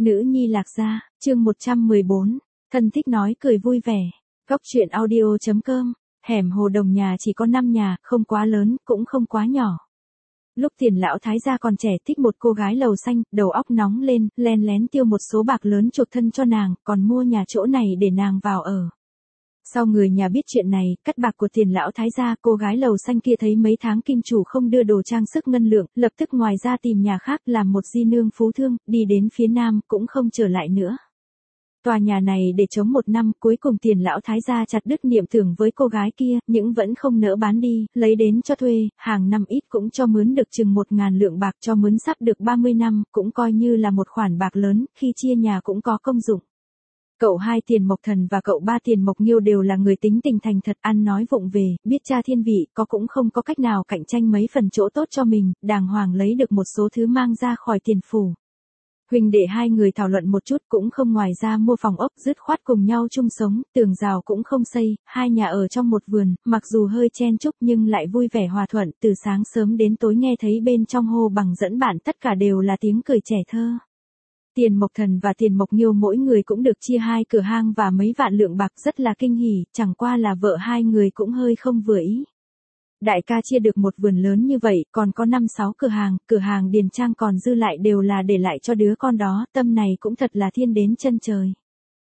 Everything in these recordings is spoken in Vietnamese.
Nữ nhi Lạc Gia, chương 114, thân thích nói cười vui vẻ. Góc truyện audio.com, hẻm Hồ Đồng nhà chỉ có 5 nhà, không quá lớn, cũng không quá nhỏ. Lúc Tiền lão thái gia còn trẻ thích một cô gái lầu xanh, đầu óc nóng lên, len lén tiêu một số bạc lớn chuộc thân cho nàng, còn mua nhà chỗ này để nàng vào ở. Sau người nhà biết chuyện này, cắt bạc của Tiền lão thái gia, cô gái lầu xanh kia thấy mấy tháng kim chủ không đưa đồ trang sức ngân lượng, lập tức ngoài ra tìm nhà khác làm một di nương phú thương, đi đến phía nam, cũng không trở lại nữa. Tòa nhà này để chống 1 năm, cuối cùng Tiền lão thái gia chặt đứt niệm tưởng với cô gái kia, nhưng vẫn không nỡ bán đi, lấy đến cho thuê, hàng năm ít cũng cho mướn được chừng 1.000 lượng bạc, cho mướn sắp được 30 năm, cũng coi như là một khoản bạc lớn, khi chia nhà cũng có công dụng. Cậu 2 Tiền Mộc Thần và cậu 3 Tiền Mộc Nghiêu đều là người tính tình thành thật, ăn nói vụng về, biết cha thiên vị, cũng không có cách nào cạnh tranh mấy phần chỗ tốt cho mình, đàng hoàng lấy được một số thứ mang ra khỏi tiền phủ. Huỳnh đệ hai người thảo luận một chút, cũng không ngoài ra mua phòng ốc, dứt khoát cùng nhau chung sống, tường rào cũng không xây, hai nhà ở trong một vườn, mặc dù hơi chen chúc nhưng lại vui vẻ hòa thuận, từ sáng sớm đến tối nghe thấy bên trong hô bằng dẫn bạn, tất cả đều là tiếng cười trẻ thơ. Tiền Mộc Thần và Tiền Mộc Nghiêu mỗi người cũng được chia 2 cửa hang và mấy vạn lượng bạc, rất là kinh hỉ, chẳng qua là vợ hai người cũng hơi không vừa ý. Đại ca chia được một vườn lớn như vậy, còn có 5-6 cửa hàng điền trang còn dư lại đều là để lại cho đứa con đó, tâm này cũng thật là thiên đến chân trời.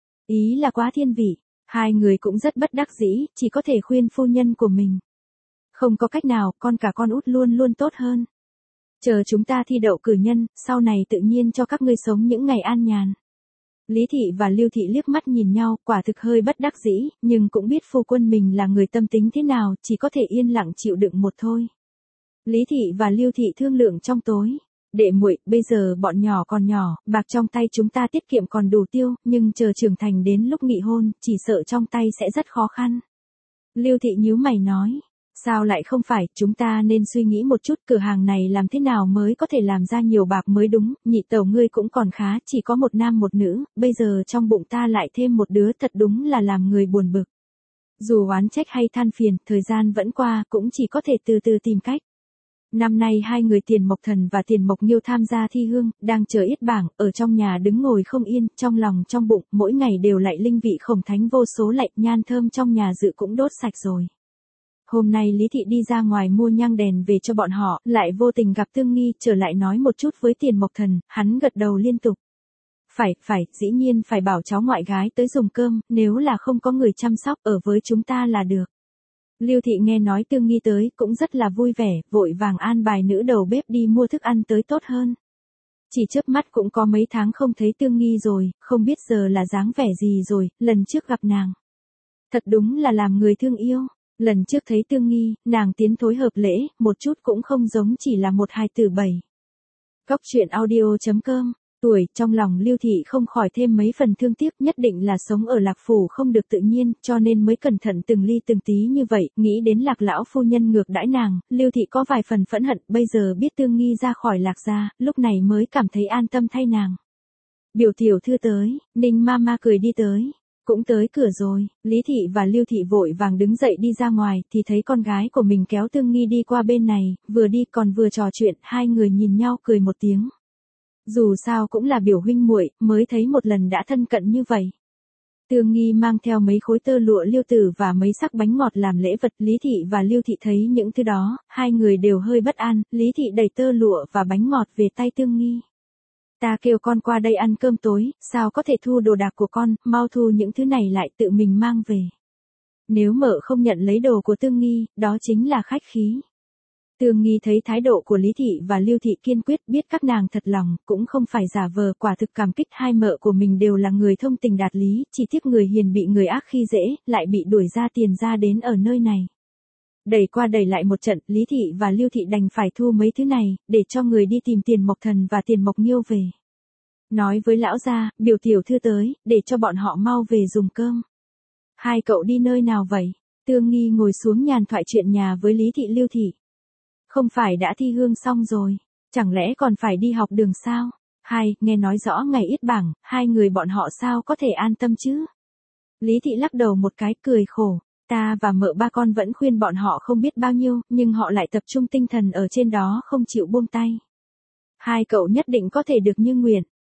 Ý là quá thiên vị, hai người cũng rất bất đắc dĩ, chỉ có thể khuyên phu nhân của mình. Không có cách nào, con cả con út luôn luôn tốt hơn. Chờ chúng ta thi đậu cử nhân, sau này tự nhiên cho các ngươi sống những ngày an nhàn. Lý Thị và Lưu Thị liếc mắt nhìn nhau, quả thực hơi bất đắc dĩ, nhưng cũng biết phu quân mình là người tâm tính thế nào, chỉ có thể yên lặng chịu đựng một thôi. Lý Thị và Lưu Thị thương lượng trong tối. Đệ muội, bây giờ bọn nhỏ còn nhỏ, bạc trong tay chúng ta tiết kiệm còn đủ tiêu, nhưng chờ trưởng thành đến lúc nghị hôn, chỉ sợ trong tay sẽ rất khó khăn. Lưu Thị nhíu mày nói. Sao lại không phải, chúng ta nên suy nghĩ một chút, cửa hàng này làm thế nào mới có thể làm ra nhiều bạc mới đúng, nhị tẩu ngươi cũng còn khá, chỉ có một nam một nữ, bây giờ trong bụng ta lại thêm một đứa, thật đúng là làm người buồn bực. Dù oán trách hay than phiền, thời gian vẫn qua, cũng chỉ có thể từ từ tìm cách. Năm nay hai người Tiền Mộc Thần và Tiền Mộc Nghiêu tham gia thi hương, đang chờ yết bảng, ở trong nhà đứng ngồi không yên, trong lòng trong bụng, mỗi ngày đều lại linh vị khổng thánh vô số lạnh, nhan thơm trong nhà dự cũng đốt sạch rồi. Hôm nay Lý Thị đi ra ngoài mua nhang đèn về cho bọn họ, lại vô tình gặp Tương Nghi, trở lại nói một chút với Tiền Mộc Thần, hắn gật đầu liên tục. Phải, dĩ nhiên phải bảo cháu ngoại gái tới dùng cơm, nếu là không có người chăm sóc, ở với chúng ta là được. Lưu Thị nghe nói Tương Nghi tới, cũng rất là vui vẻ, vội vàng an bài nữ đầu bếp đi mua thức ăn tới tốt hơn. Chỉ chớp mắt cũng có mấy tháng không thấy Tương Nghi rồi, không biết giờ là dáng vẻ gì rồi, lần trước gặp nàng. Thật đúng là làm người thương yêu. Lần trước thấy Tương Nghi, nàng tiến thối hợp lễ, một chút cũng không giống chỉ là một hài tử 7. Góc truyện audio.com, tuổi, trong lòng Lưu Thị không khỏi thêm mấy phần thương tiếc, nhất định là sống ở Lạc Phủ không được tự nhiên, cho nên mới cẩn thận từng ly từng tí như vậy, nghĩ đến Lạc lão phu nhân ngược đãi nàng, Lưu Thị có vài phần phẫn hận, bây giờ biết Tương Nghi ra khỏi Lạc gia, lúc này mới cảm thấy an tâm thay nàng. Biểu tiểu thư tới, Ninh Mama cười đi tới. Cũng tới cửa rồi, Lý Thị và Lưu Thị vội vàng đứng dậy đi ra ngoài, thì thấy con gái của mình kéo Tương Nghi đi qua bên này, vừa đi còn vừa trò chuyện, hai người nhìn nhau cười một tiếng. Dù sao cũng là biểu huynh muội, mới thấy một lần đã thân cận như vậy. Tương Nghi mang theo mấy khối tơ lụa liêu tử và mấy sắc bánh ngọt làm lễ vật, Lý Thị và Lưu Thị thấy những thứ đó, hai người đều hơi bất an, Lý Thị đẩy tơ lụa và bánh ngọt về tay Tương Nghi. Ta kêu con qua đây ăn cơm tối, sao có thể thu đồ đạc của con, mau thu những thứ này lại tự mình mang về. Nếu mợ không nhận lấy đồ của Tương Nghi, đó chính là khách khí. Tương Nghi thấy thái độ của Lý Thị và Lưu Thị kiên quyết, biết các nàng thật lòng, cũng không phải giả vờ, quả thực cảm kích hai mợ của mình đều là người thông tình đạt lý, chỉ tiếc người hiền bị người ác khi dễ, lại bị đuổi ra tiền ra đến ở nơi này. Đẩy qua đẩy lại một trận, Lý Thị và Lưu Thị đành phải thu mấy thứ này, để cho người đi tìm Tiền Mộc Thần và Tiền Mộc Nghiêu về. Nói với lão gia, biểu tiểu thư tới, để cho bọn họ mau về dùng cơm. Hai cậu đi nơi nào vậy? Tương Nghi ngồi xuống nhàn thoại chuyện nhà với Lý Thị Lưu Thị. Không phải đã thi hương xong rồi, chẳng lẽ còn phải đi học đường sao? Nghe nói rõ ngày yết bảng, hai người bọn họ sao có thể an tâm chứ? Lý Thị lắc đầu một cái cười khổ. Ta và mợ ba con vẫn khuyên bọn họ không biết bao nhiêu, nhưng họ lại tập trung tinh thần ở trên đó không chịu buông tay. Hai cậu nhất định có thể được như nguyện.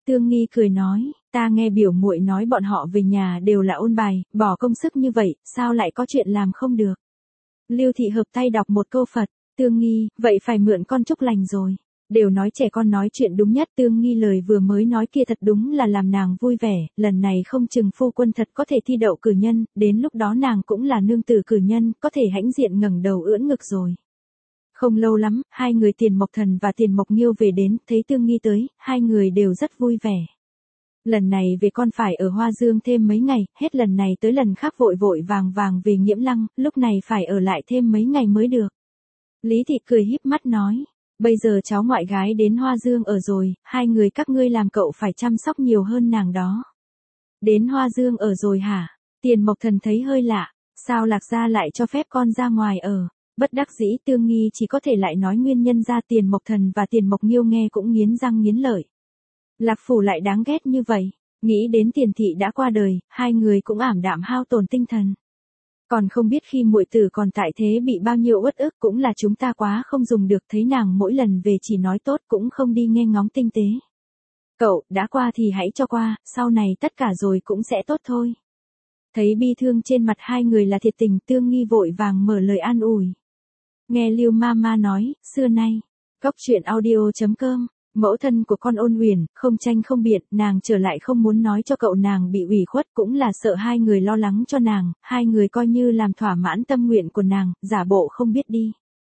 Tương Nghi cười nói, ta nghe biểu muội nói bọn họ về nhà đều là ôn bài, bỏ công sức như vậy, sao lại có chuyện làm không được. Lưu Thị hợp tay đọc một câu Phật, Tương Nghi, vậy phải mượn con chúc lành rồi. Đều nói trẻ con nói chuyện đúng nhất. Tương Nghi lời vừa mới nói kia thật đúng là làm nàng vui vẻ, lần này không chừng phu quân thật có thể thi đậu cử nhân, đến lúc đó nàng cũng là nương tử cử nhân, có thể hãnh diện ngẩng đầu ưỡn ngực rồi. Không lâu lắm, hai người Tiền Mộc Thần và Tiền Mộc Nghiêu về đến, thấy Tương Nghi tới, hai người đều rất vui vẻ. Lần này về con phải ở Hoa Dương thêm mấy ngày, hết lần này tới lần khác vội vội vàng vàng về Nghiễm Lăng, lúc này phải ở lại thêm mấy ngày mới được. Lý Thị cười híp mắt nói, bây giờ cháu ngoại gái đến Hoa Dương ở rồi, hai người các ngươi làm cậu phải chăm sóc nhiều hơn nàng đó. Đến Hoa Dương ở rồi hả? Tiền Mộc Thần thấy hơi lạ, sao Lạc gia lại cho phép con ra ngoài ở? Bất đắc dĩ Tương Nghi chỉ có thể lại nói nguyên nhân ra. Tiền Mộc Thần và Tiền Mộc Nghiêu nghe cũng nghiến răng nghiến lợi. Lạc Phủ lại đáng ghét như vậy, nghĩ đến Tiền Thị đã qua đời, hai người cũng ảm đạm hao tổn tinh thần. Còn không biết khi muội tử còn tại thế bị bao nhiêu uất ức, cũng là chúng ta quá không dùng được, thấy nàng mỗi lần về chỉ nói tốt cũng không đi nghe ngóng tinh tế. Cậu, đã qua thì hãy cho qua, sau này tất cả rồi cũng sẽ tốt thôi. Thấy bi thương trên mặt hai người là thiệt tình, Tương Nghi vội vàng mở lời an ủi. Nghe Lưu Mama nói, xưa nay, Góc Truyện Audio.com, mẫu thân của con Ôn Uyển, không tranh không biện, nàng trở lại không muốn nói cho cậu nàng bị ủy khuất, cũng là sợ hai người lo lắng cho nàng, hai người coi như làm thỏa mãn tâm nguyện của nàng, giả bộ không biết đi.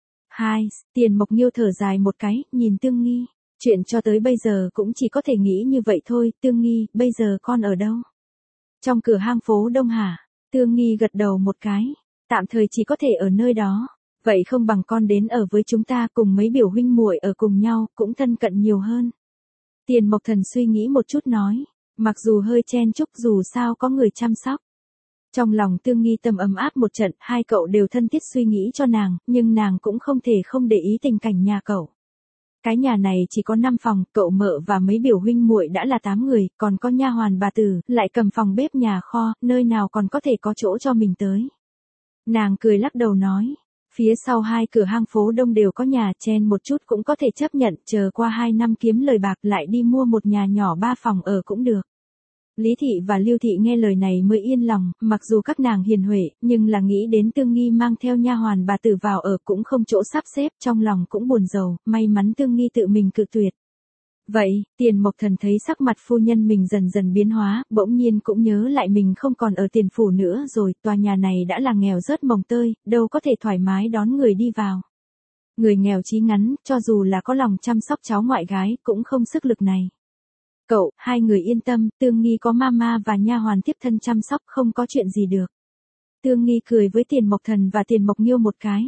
Tiền Mộc Nghiêu thở dài một cái, nhìn Tương Nghi, chuyện cho tới bây giờ cũng chỉ có thể nghĩ như vậy thôi. Tương Nghi, bây giờ con ở đâu? Trong cửa hang phố Đông hả? Tương Nghi gật đầu một cái, tạm thời chỉ có thể ở nơi đó. Vậy không bằng con đến ở với chúng ta, cùng mấy biểu huynh muội ở cùng nhau, cũng thân cận nhiều hơn. Tiền Mộc Thần suy nghĩ một chút nói, mặc dù hơi chen chúc dù sao có người chăm sóc. Trong lòng Tương Nghi tâm ấm áp một trận, hai cậu đều thân thiết suy nghĩ cho nàng, nhưng nàng cũng không thể không để ý tình cảnh nhà cậu. Cái nhà này chỉ có 5 phòng, cậu mợ và mấy biểu huynh muội đã là 8 người, còn có nha hoàn bà tử, lại cầm phòng bếp nhà kho, nơi nào còn có thể có chỗ cho mình tới. Nàng cười lắc đầu nói, phía sau hai cửa hang phố Đông đều có nhà, chen một chút cũng có thể chấp nhận, chờ qua 2 năm kiếm lời bạc lại đi mua một nhà nhỏ 3 phòng ở cũng được. Lý Thị và Lưu Thị nghe lời này mới yên lòng, mặc dù các nàng hiền huệ, nhưng là nghĩ đến Tương Nghi mang theo nha hoàn bà tử vào ở cũng không chỗ sắp xếp, trong lòng cũng buồn rầu, may mắn Tương Nghi tự mình cự tuyệt. Vậy, Tiền Mộc Thần thấy sắc mặt phu nhân mình dần dần biến hóa, bỗng nhiên cũng nhớ lại mình không còn ở Tiền Phủ nữa rồi, tòa nhà này đã là nghèo rớt mồng tơi, đâu có thể thoải mái đón người đi vào. Người nghèo chí ngắn, cho dù là có lòng chăm sóc cháu ngoại gái, cũng không sức lực này. Cậu, hai người yên tâm, Tương Nghi có mama và nha hoàn tiếp thân chăm sóc, không có chuyện gì được. Tương Nghi cười với Tiền Mộc Thần và Tiền Mộc Nghiêu một cái.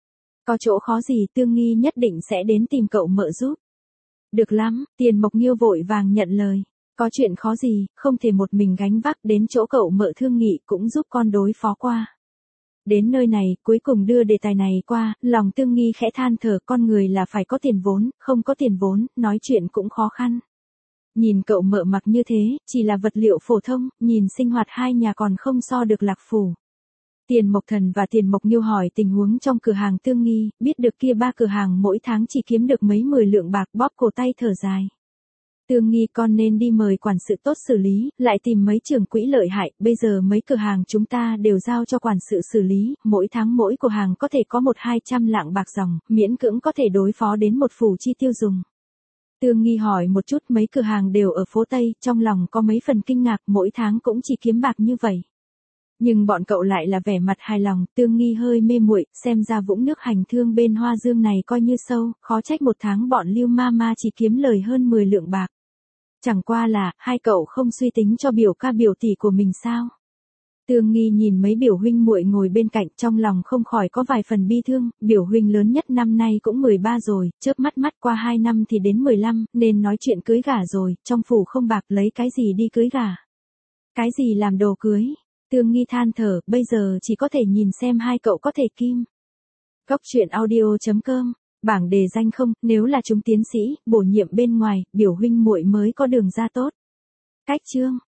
Có chỗ khó gì, Tương Nghi nhất định sẽ đến tìm cậu mợ giúp. Được lắm, Tiền Mộc Nghiêu vội vàng nhận lời. Có chuyện khó gì, không thể một mình gánh vác, đến chỗ cậu mợ thương nghị cũng giúp con đối phó qua. Đến nơi này, cuối cùng đưa đề tài này qua, lòng Tương Nghi khẽ than thở, con người là phải có tiền vốn, không có tiền vốn, nói chuyện cũng khó khăn. Nhìn cậu mợ mặc như thế, chỉ là vật liệu phổ thông, nhìn sinh hoạt hai nhà còn không so được Lạc Phủ. Tiền Mộc Thần và Tiền Mộc Nghiêu hỏi tình huống trong cửa hàng Tương Nghi, biết được kia 3 cửa hàng mỗi tháng chỉ kiếm được mấy 10 lượng bạc, bóp cổ tay thở dài. Tương Nghi, con nên đi mời quản sự tốt xử lý, lại tìm mấy trưởng quỹ lợi hại, bây giờ mấy cửa hàng chúng ta đều giao cho quản sự xử lý, mỗi tháng mỗi cửa hàng có thể có 100-200 lạng bạc dòng, miễn cưỡng có thể đối phó đến một phủ chi tiêu dùng. Tương Nghi hỏi một chút, mấy cửa hàng đều ở phố Tây, trong lòng có mấy phần kinh ngạc, mỗi tháng cũng chỉ kiếm bạc như vậy. Nhưng bọn cậu lại là vẻ mặt hài lòng. Tương Nghi hơi mê muội, xem ra vũng nước hành thương bên Hoa Dương này coi như sâu, khó trách một tháng bọn Lưu Mama chỉ kiếm lời hơn 10 lượng bạc. Chẳng qua là, hai cậu không suy tính cho biểu ca biểu tỷ của mình sao? Tương Nghi nhìn mấy biểu huynh muội ngồi bên cạnh, trong lòng không khỏi có vài phần bi thương, biểu huynh lớn nhất năm nay cũng 13 rồi, chớp mắt qua 2 năm thì đến 15, nên nói chuyện cưới gả rồi, trong phủ không bạc lấy cái gì đi cưới gả? Cái gì làm đồ cưới? Tương Nghi than thở, bây giờ chỉ có thể nhìn xem hai cậu có thể kim. Góc Truyện Audio.com, bảng đề danh không, nếu là chúng tiến sĩ, bổ nhiệm bên ngoài, biểu huynh muội mới có đường ra tốt. Cách chương